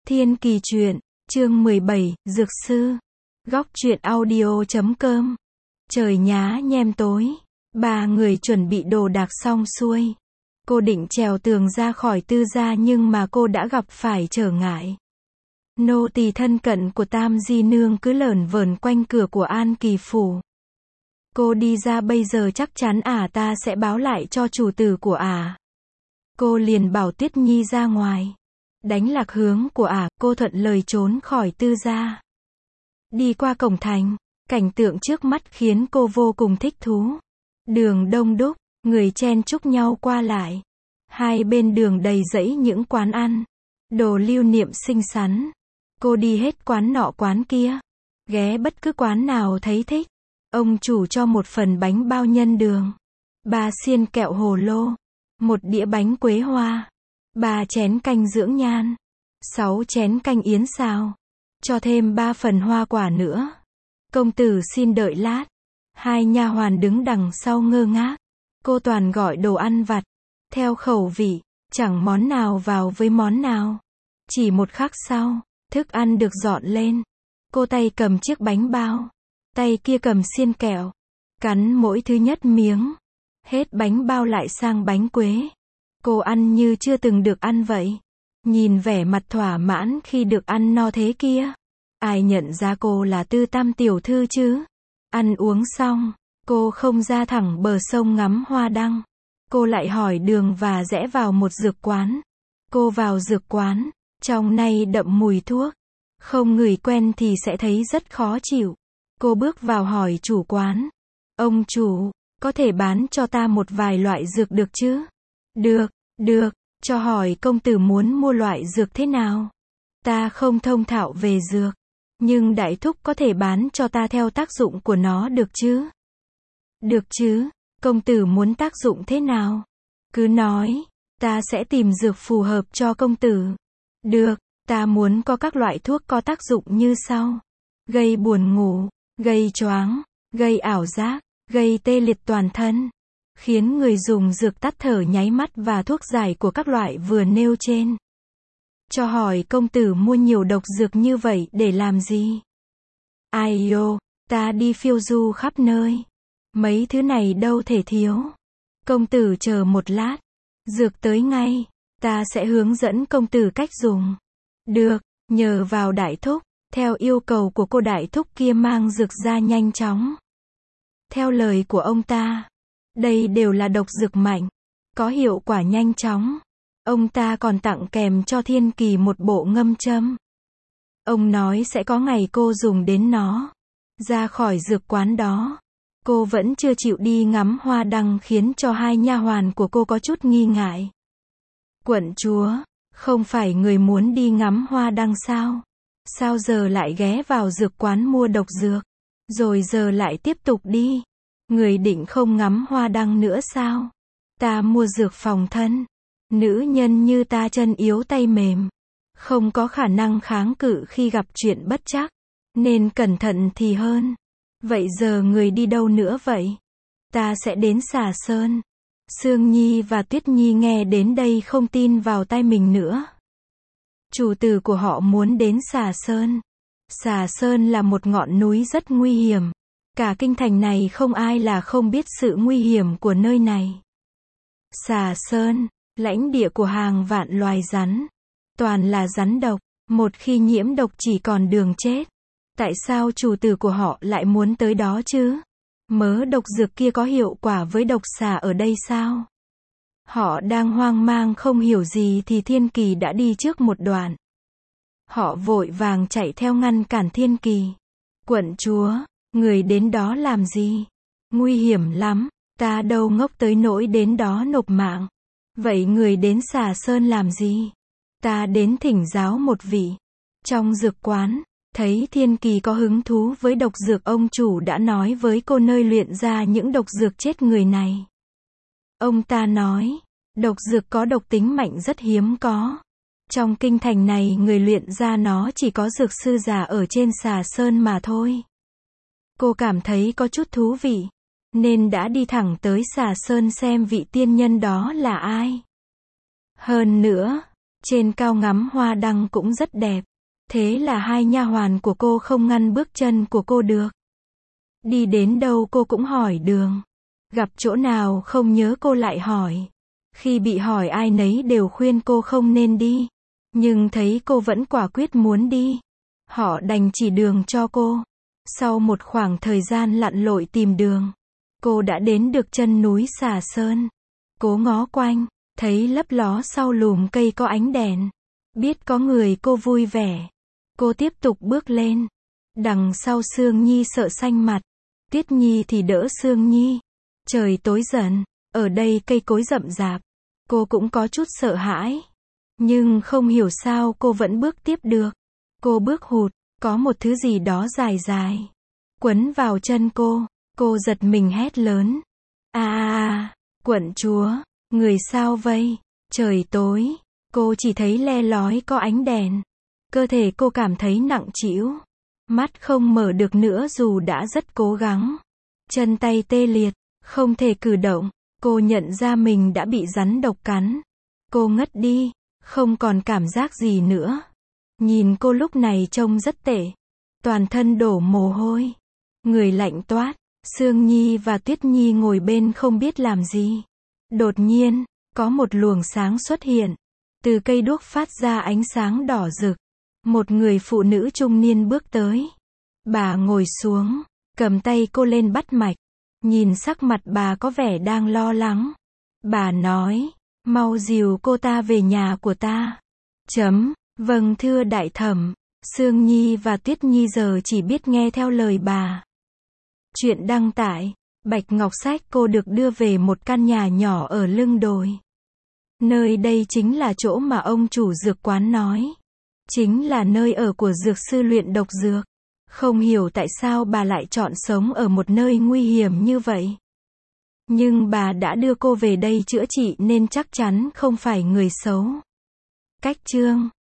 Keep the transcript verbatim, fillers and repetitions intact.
Thiên Kỳ truyện, chương mười bảy, Dược sư. Góc truyện audio chấm com. Trời nhá nhem tối, ba người chuẩn bị đồ đạc xong xuôi. Cô định trèo tường ra khỏi Tư gia nhưng mà cô đã gặp phải trở ngại. Nô tỳ thân cận của Tam Di Nương cứ lởn vởn quanh cửa của An Kỳ phủ. Cô đi ra bây giờ chắc chắn ả ta sẽ báo lại cho chủ tử của ả. Cô liền bảo Tuyết Nhi ra ngoài. Đánh lạc hướng của ả, cô thuận lời trốn khỏi Tư gia. Đi qua cổng thành, cảnh tượng trước mắt khiến cô vô cùng thích thú. Đường đông đúc, người chen chúc nhau qua lại. Hai bên đường đầy rẫy những quán ăn, đồ lưu niệm xinh xắn. Cô đi hết quán nọ quán kia, ghé bất cứ quán nào thấy thích. Ông chủ cho một phần bánh bao nhân đường, ba xiên kẹo hồ lô, một đĩa bánh quế hoa, ba chén canh dưỡng nhan, sáu chén canh yến xào, cho thêm ba phần hoa quả nữa. Công tử xin đợi lát. Hai nha hoàn đứng đằng sau ngơ ngác. Cô toàn gọi đồ ăn vặt, theo khẩu vị, chẳng món nào vào với món nào. Chỉ một khắc sau, thức ăn được dọn lên. Cô tay cầm chiếc bánh bao, tay kia cầm xiên kẹo, cắn mỗi thứ nhất miếng. Hết bánh bao lại sang bánh quế. Cô ăn như chưa từng được ăn vậy. Nhìn vẻ mặt thỏa mãn khi được ăn no thế kia, ai nhận ra cô là Tư Tam tiểu thư chứ? Ăn uống xong, cô không ra thẳng bờ sông ngắm hoa đăng. Cô lại hỏi đường và rẽ vào một dược quán. Cô vào dược quán, trong này đậm mùi thuốc. Không ngửi quen thì sẽ thấy rất khó chịu. Cô bước vào hỏi chủ quán. Ông chủ, có thể bán cho ta một vài loại dược được chứ? Được, được, cho hỏi công tử muốn mua loại dược thế nào? Ta không thông thạo về dược, nhưng đại thúc có thể bán cho ta theo tác dụng của nó được chứ? Được chứ, công tử muốn tác dụng thế nào? Cứ nói, ta sẽ tìm dược phù hợp cho công tử. Được, ta muốn có các loại thuốc có tác dụng như sau. Gây buồn ngủ, gây choáng, gây ảo giác, gây tê liệt toàn thân, khiến người dùng dược tắt thở nháy mắt và thuốc giải của các loại vừa nêu trên. Cho hỏi công tử mua nhiều độc dược như vậy để làm gì? Ai yo, ta đi phiêu du khắp nơi. Mấy thứ này đâu thể thiếu. Công tử chờ một lát. Dược tới ngay. Ta sẽ hướng dẫn công tử cách dùng. Được, nhờ vào đại thúc. Theo yêu cầu của cô đại thúc kia mang dược ra nhanh chóng. Theo lời của ông ta, đây đều là độc dược mạnh, có hiệu quả nhanh chóng. Ông ta còn tặng kèm cho Thiên Kỳ một bộ ngâm châm. Ông nói sẽ có ngày cô dùng đến nó. Ra khỏi dược quán đó, cô vẫn chưa chịu đi ngắm hoa đăng khiến cho hai nha hoàn của cô có chút nghi ngại. Quận chúa, không phải người muốn đi ngắm hoa đăng sao? Sao giờ lại ghé vào dược quán mua độc dược? Rồi giờ lại tiếp tục đi. Người định không ngắm hoa đăng nữa sao? Ta mua dược phòng thân. Nữ nhân như ta chân yếu tay mềm, không có khả năng kháng cự khi gặp chuyện bất trắc, nên cẩn thận thì hơn. Vậy giờ người đi đâu nữa vậy? Ta sẽ đến Xà Sơn. Sương Nhi và Tuyết Nhi nghe đến đây không tin vào tai mình nữa. Chủ tử của họ muốn đến Xà Sơn. Xà Sơn là một ngọn núi rất nguy hiểm. Cả kinh thành này không ai là không biết sự nguy hiểm của nơi này. Xà Sơn, lãnh địa của hàng vạn loài rắn. Toàn là rắn độc, một khi nhiễm độc chỉ còn đường chết. Tại sao chủ tử của họ lại muốn tới đó chứ? Mớ độc dược kia có hiệu quả với độc xà ở đây sao? Họ đang hoang mang không hiểu gì thì Thiên Kỳ đã đi trước một đoạn. Họ vội vàng chạy theo ngăn cản Thiên Kỳ. Quận chúa, người đến đó làm gì? Nguy hiểm lắm, ta đâu ngốc tới nỗi đến đó nộp mạng. Vậy người đến Xà Sơn làm gì? Ta đến thỉnh giáo một vị. Trong dược quán, thấy Thiên Kỳ có hứng thú với độc dược, ông chủ đã nói với cô nơi luyện ra những độc dược chết người này. Ông ta nói, độc dược có độc tính mạnh rất hiếm có. Trong kinh thành này người luyện ra nó chỉ có dược sư già ở trên Xà Sơn mà thôi. Cô cảm thấy có chút thú vị, nên đã đi thẳng tới Xà Sơn xem vị tiên nhân đó là ai. Hơn nữa, Trên cao ngắm hoa đăng cũng rất đẹp. Thế là hai nha hoàn của cô không ngăn bước chân của cô được. Đi đến đâu cô cũng hỏi đường. Gặp chỗ nào không nhớ cô lại hỏi. Khi bị hỏi ai nấy đều khuyên cô không nên đi. Nhưng thấy cô vẫn quả quyết muốn đi. Họ đành chỉ đường cho cô. Sau một khoảng thời gian lặn lội tìm đường, cô đã đến được chân núi Xà Sơn. Cố ngó quanh, thấy lấp ló sau lùm cây có ánh đèn. Biết có người cô vui vẻ. Cô tiếp tục bước lên. Đằng sau Sương Nhi sợ xanh mặt. Tuyết Nhi thì đỡ Sương Nhi. Trời tối dần, ở đây cây cối rậm rạp. Cô cũng có chút sợ hãi. Nhưng không hiểu sao cô vẫn bước tiếp được. Cô bước hụt, có một thứ gì đó dài dài quấn vào chân cô. Cô giật mình hét lớn. À à à, quận chúa, người sao vây? Trời tối, cô chỉ thấy le lói có ánh đèn. Cơ thể cô cảm thấy nặng trĩu. Mắt không mở được nữa dù đã rất cố gắng. Chân tay tê liệt, không thể cử động. Cô nhận ra mình đã bị rắn độc cắn. Cô ngất đi, không còn cảm giác gì nữa. Nhìn cô lúc này trông rất tệ. Toàn thân đổ mồ hôi. Người lạnh toát. Sương Nhi và Tuyết Nhi ngồi bên không biết làm gì. Đột nhiên, có một luồng sáng xuất hiện. Từ cây đuốc phát ra ánh sáng đỏ rực. Một người phụ nữ trung niên bước tới. Bà ngồi xuống, cầm tay cô lên bắt mạch. Nhìn sắc mặt bà có vẻ đang lo lắng. Bà nói, mau dìu cô ta về nhà của ta. Chấm, vâng thưa đại thẩm. Sương Nhi và Tuyết Nhi giờ chỉ biết nghe theo lời bà. Chuyện đăng tải, Bạch Ngọc Sách. Cô được đưa về một căn nhà nhỏ ở lưng đồi. Nơi đây chính là chỗ mà ông chủ dược quán nói. Chính là nơi ở của dược sư luyện độc dược. Không hiểu tại sao bà lại chọn sống ở một nơi nguy hiểm như vậy. Nhưng bà đã đưa cô về đây chữa trị nên chắc chắn không phải người xấu. Cách chương